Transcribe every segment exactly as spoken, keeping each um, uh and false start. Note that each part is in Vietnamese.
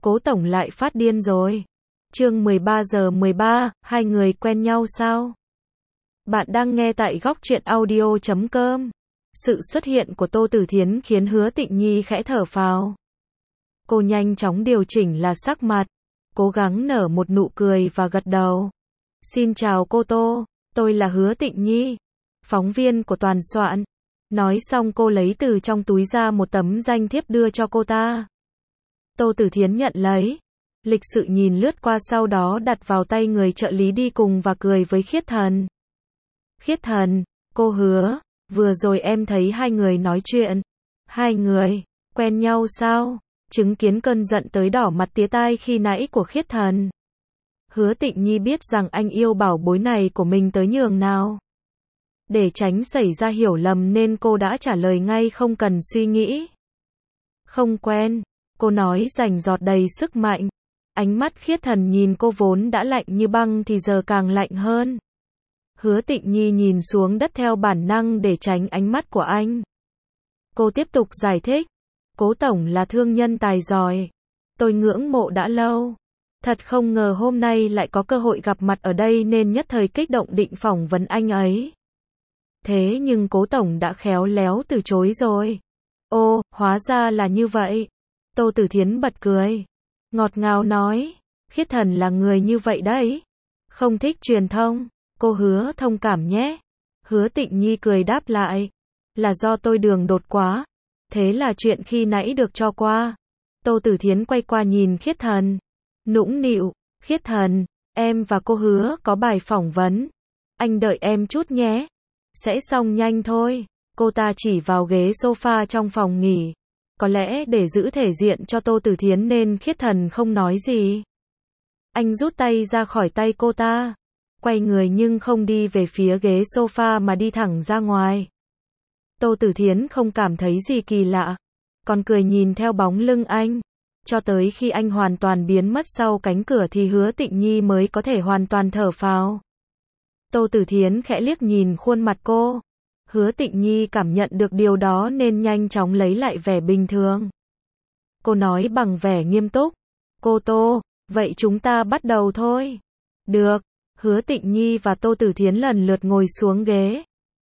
Cố tổng lại phát điên rồi. Chương mười ba giờ mười ba, hai người quen nhau sao? Bạn đang nghe tại góc truyện audio chấm com. Sự xuất hiện của Tô Tử Thiến khiến Hứa Tịnh Nhi khẽ thở phào. Cô nhanh chóng điều chỉnh là sắc mặt, cố gắng nở một nụ cười và gật đầu. Xin chào cô Tô, tôi là Hứa Tịnh Nhi, phóng viên của Toàn Soạn. Nói xong cô lấy từ trong túi ra một tấm danh thiếp đưa cho cô ta. Tô Tử Thiến nhận lấy, lịch sự nhìn lướt qua sau đó đặt vào tay người trợ lý đi cùng và cười với Khiết Thần. Khiết Thần, cô Hứa, vừa rồi em thấy hai người nói chuyện. Hai người, quen nhau sao? Chứng kiến cơn giận tới đỏ mặt tía tai khi nãy của Khiết Thần. Hứa Tịnh Nhi biết rằng anh yêu bảo bối này của mình tới nhường nào. Để tránh xảy ra hiểu lầm nên cô đã trả lời ngay không cần suy nghĩ. Không quen, cô nói rành giọt đầy sức mạnh. Ánh mắt Khiết Thần nhìn cô vốn đã lạnh như băng thì giờ càng lạnh hơn. Hứa Tịnh Nhi nhìn xuống đất theo bản năng để tránh ánh mắt của anh. Cô tiếp tục giải thích. Cố tổng là thương nhân tài giỏi. Tôi ngưỡng mộ đã lâu. Thật không ngờ hôm nay lại có cơ hội gặp mặt ở đây nên nhất thời kích động định phỏng vấn anh ấy. Thế nhưng cố tổng đã khéo léo từ chối rồi. Ô, hóa ra là như vậy. Tô Tử Thiến bật cười. Ngọt ngào nói. Khiết Thần là người như vậy đấy. Không thích truyền thông. Cô Hứa thông cảm nhé. Hứa Tịnh Nhi cười đáp lại. Là do tôi đường đột quá. Thế là chuyện khi nãy được cho qua. Tô Tử Thiến quay qua nhìn Khiết Thần. Nũng nịu. Khiết Thần, em và cô Hứa có bài phỏng vấn. Anh đợi em chút nhé. Sẽ xong nhanh thôi. Cô ta chỉ vào ghế sofa trong phòng nghỉ. Có lẽ để giữ thể diện cho Tô Tử Thiến nên Khiết Thần không nói gì. Anh rút tay ra khỏi tay cô ta. Quay người nhưng không đi về phía ghế sofa mà đi thẳng ra ngoài. Tô Tử Thiến không cảm thấy gì kỳ lạ. Còn cười nhìn theo bóng lưng anh. Cho tới khi anh hoàn toàn biến mất sau cánh cửa thì Hứa Tịnh Nhi mới có thể hoàn toàn thở phào. Tô Tử Thiến khẽ liếc nhìn khuôn mặt cô. Hứa Tịnh Nhi cảm nhận được điều đó nên nhanh chóng lấy lại vẻ bình thường. Cô nói bằng vẻ nghiêm túc. Cô Tô, vậy chúng ta bắt đầu thôi. Được. Hứa Tịnh Nhi và Tô Tử Thiến lần lượt ngồi xuống ghế.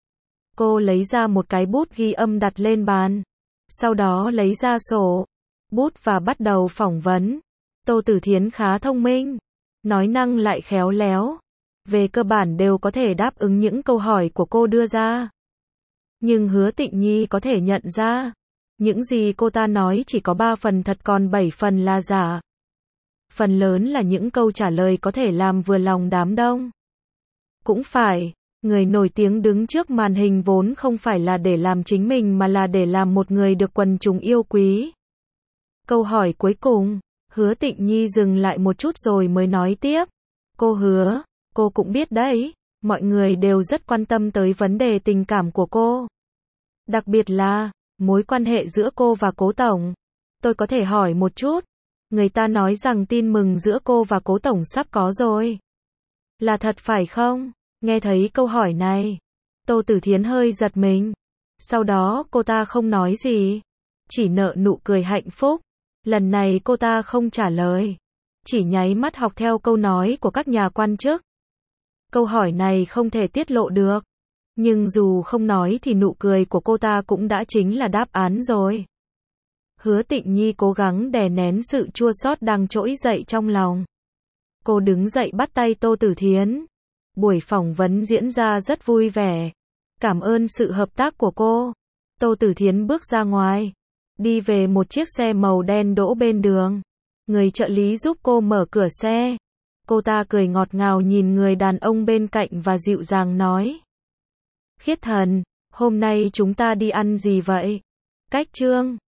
Cô lấy ra một cái bút ghi âm đặt lên bàn. Sau đó lấy ra sổ, bút và bắt đầu phỏng vấn. Tô Tử Thiến khá thông minh. Nói năng lại khéo léo. Về cơ bản đều có thể đáp ứng những câu hỏi của cô đưa ra. Nhưng Hứa Tịnh Nhi có thể nhận ra. Những gì cô ta nói chỉ có ba phần thật còn bảy phần là giả. Phần lớn là những câu trả lời có thể làm vừa lòng đám đông. Cũng phải, người nổi tiếng đứng trước màn hình vốn không phải là để làm chính mình mà là để làm một người được quần chúng yêu quý. Câu hỏi cuối cùng, Hứa Tịnh Nhi dừng lại một chút rồi mới nói tiếp. Cô Hứa, cô cũng biết đấy, mọi người đều rất quan tâm tới vấn đề tình cảm của cô. Đặc biệt là, mối quan hệ giữa cô và Cố Tổng. Tôi có thể hỏi một chút. Người ta nói rằng tin mừng giữa cô và Cố Tổng sắp có rồi. Là thật phải không? Nghe thấy câu hỏi này, Tô Tử Thiến hơi giật mình. Sau đó cô ta không nói gì. Chỉ nở nụ cười hạnh phúc. Lần này cô ta không trả lời. Chỉ nháy mắt học theo câu nói của các nhà quan chức. Câu hỏi này không thể tiết lộ được. Nhưng dù không nói thì nụ cười của cô ta cũng đã chính là đáp án rồi. Hứa Tịnh Nhi cố gắng đè nén sự chua xót đang trỗi dậy trong lòng. Cô đứng dậy bắt tay Tô Tử Thiến. Buổi phỏng vấn diễn ra rất vui vẻ. Cảm ơn sự hợp tác của cô. Tô Tử Thiến bước ra ngoài. Đi về một chiếc xe màu đen đỗ bên đường. Người trợ lý giúp cô mở cửa xe. Cô ta cười ngọt ngào nhìn người đàn ông bên cạnh và dịu dàng nói. Khiết Thần, hôm nay chúng ta đi ăn gì vậy? Cách Trương.